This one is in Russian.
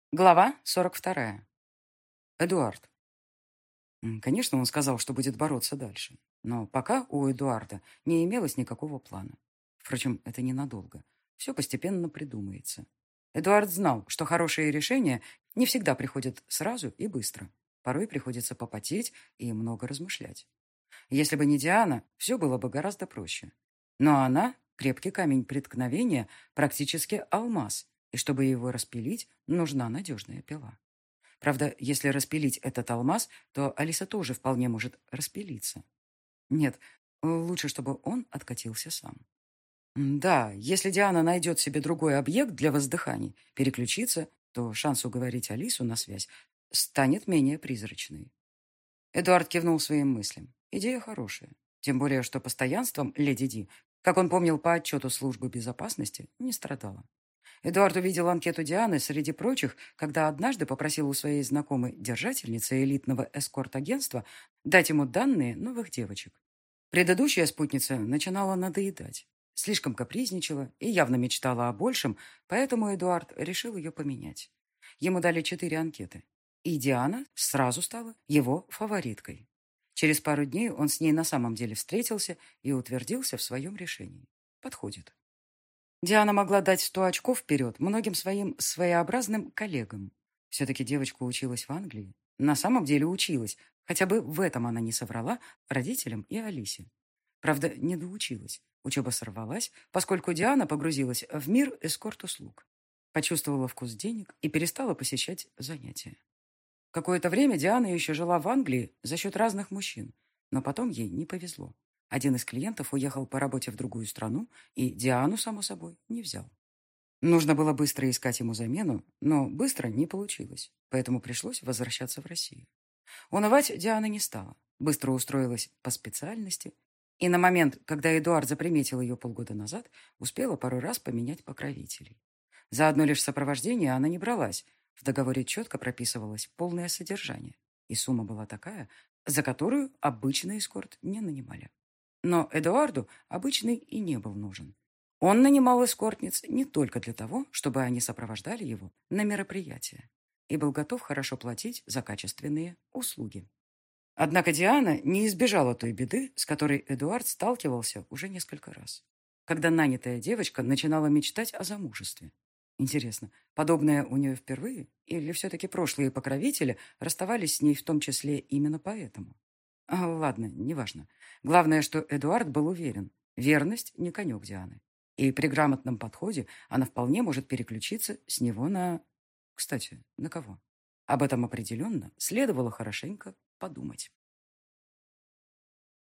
Глава 42. Эдуард. Конечно, он сказал, что будет бороться дальше. Но пока у Эдуарда не имелось никакого плана. Впрочем, это ненадолго. Все постепенно придумается. Эдуард знал, что хорошие решения не всегда приходят сразу и быстро. Порой приходится попотеть и много размышлять. Если бы не Диана, все было бы гораздо проще. Но она — крепкий камень преткновения, практически алмаз, и чтобы его распилить, нужна надежная пила. Правда, если распилить этот алмаз, то Алиса тоже вполне может распилиться. Нет, лучше, чтобы он откатился сам. Да, если Диана найдет себе другой объект для воздыханий, переключиться, то шанс уговорить Алису на связь станет менее призрачной. Эдуард кивнул своим мыслям. Идея хорошая. Тем более, что постоянством леди Ди, как он помнил по отчету службы безопасности, не страдала. Эдуард увидел анкету Дианы среди прочих, когда однажды попросил у своей знакомой держательницы элитного эскорт-агентства дать ему данные новых девочек. Предыдущая спутница начинала надоедать. Слишком капризничала и явно мечтала о большем, поэтому Эдуард решил ее поменять. Ему дали 4 анкеты, и Диана сразу стала его фавориткой. Через пару дней он с ней на самом деле встретился и утвердился в своем решении. Подходит. Диана могла дать 100 очков вперед многим своим своеобразным коллегам. Все-таки девочка училась в Англии. На самом деле училась. Хотя бы в этом она не соврала родителям и Алисе. Правда, не доучилась. Учеба сорвалась, поскольку Диана погрузилась в мир эскорт-услуг. Почувствовала вкус денег и перестала посещать занятия. Какое-то время Диана еще жила в Англии за счет разных мужчин, но потом ей не повезло. Один из клиентов уехал по работе в другую страну, и Диану, само собой, не взял. Нужно было быстро искать ему замену, но быстро не получилось, поэтому пришлось возвращаться в Россию. Унывать Диана не стала, быстро устроилась по специальности, и на момент, когда Эдуард заприметил ее полгода назад, успела пару раз поменять покровителей. За одно лишь сопровождение она не бралась, в договоре четко прописывалось полное содержание, и сумма была такая, за которую обычный эскорт не нанимали. Но Эдуарду обычный и не был нужен. Он нанимал эскортниц не только для того, чтобы они сопровождали его на мероприятия, и был готов хорошо платить за качественные услуги. Однако Диана не избежала той беды, с которой Эдуард сталкивался уже несколько раз, когда нанятая девочка начинала мечтать о замужестве. Интересно, подобное у нее впервые? Или все-таки прошлые покровители расставались с ней в том числе именно поэтому? Ладно, неважно. Главное, что Эдуард был уверен, верность не конек Дианы. И при грамотном подходе она вполне может переключиться с него на... Кстати, на кого? Об этом определенно следовало хорошенько подумать.